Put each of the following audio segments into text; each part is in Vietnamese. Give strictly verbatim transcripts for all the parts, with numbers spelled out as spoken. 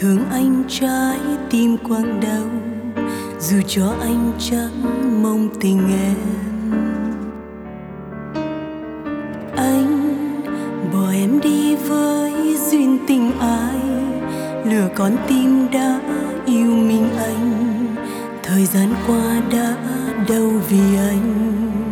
thương anh trái tim quặn đau, dù cho anh chẳng mong tình em. Anh bỏ em đi với duyên tình ai, lừa con tim đã yêu mình anh. Thời gian qua đã đâu vì anh.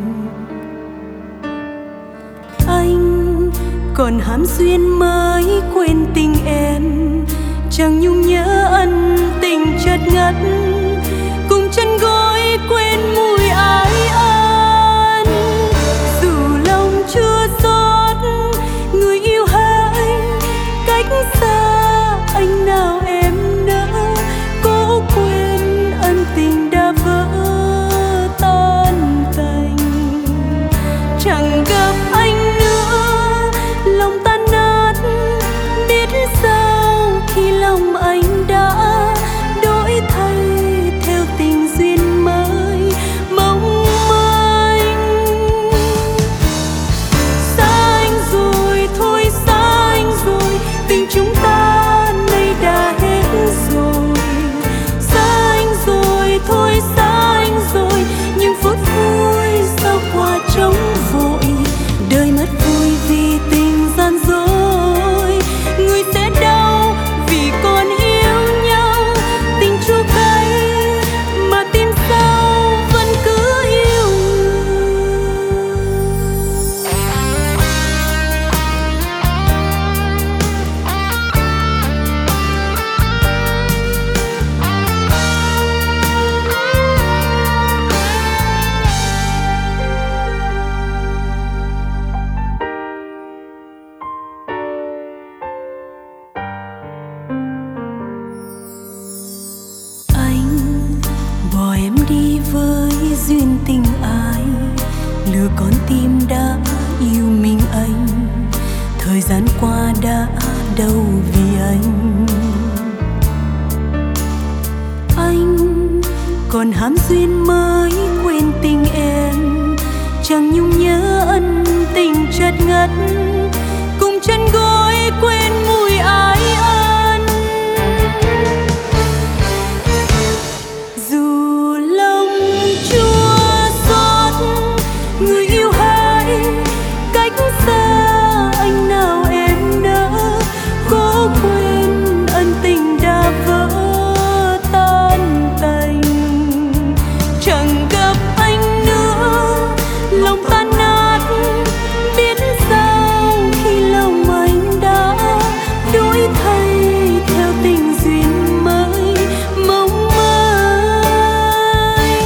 Anh còn hám duyên mới quên tình em, chẳng nhung nhớ ân tình chợt ngất, cùng chân gối quên mùi ái ân. Dù lòng chưa xót người yêu hỡi, cách xa anh nào em nỡ, cố quên ân tình đã vỡ tan tành. Chẳng gặp anh nữa lòng tan nát, biết sao khi lòng anh đã đổi thay theo tình duyên mới mong manh. Xa anh rồi thôi, xa anh rồi, tình chúng ta nay đã hết rồi. Xa anh rồi thôi, xa anh rồi, những phút vui sao qua trống vội. Đời mất vui vì tình gian dối, người sẽ đau vì còn yêu nhau. Tình chua cay mà tim sao vẫn cứ yêu em đi với duyên tình ai, lừa con tim đã yêu mình anh. Thời gian qua đã đâu vì anh. Anh còn hám duyên mới quên tình em, chẳng nhung nhớ ân tình chợt ngất, cùng chân gối quên mùi ái ân. Dù lòng chua xót người yêu hỡi, cách xa anh nào em nỡ, cố quên ân tình đã vỡ tan tành. Chẳng gặp anh nữa lòng tan nát, biết sao khi lòng anh đã đổi thay theo tình duyên mới mong manh.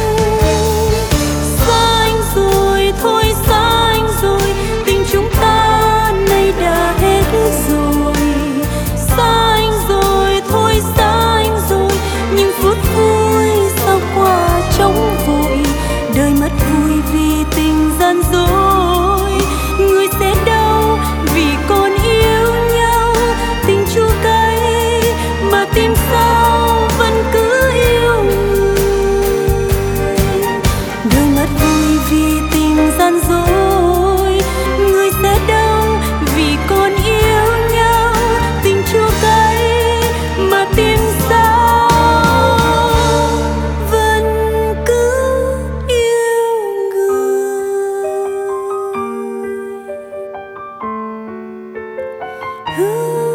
Xa anh rồi thôi, xa anh rồi, tình chúng ta nay đã hết rồi. Xa anh rồi thôi, xa anh rồi, những phút vui sao qua trống vội. Đời mất vui vì tình gian dối, người sẽ đau vì còn yêu nhau. Tình chua cay mà tim sao vẫn cứ yêu người. Đời mất vui vì tình gian dối, người sẽ đau vì còn yêu nhau. Tình chua cay mà tim sao vẫn cứ yêu người.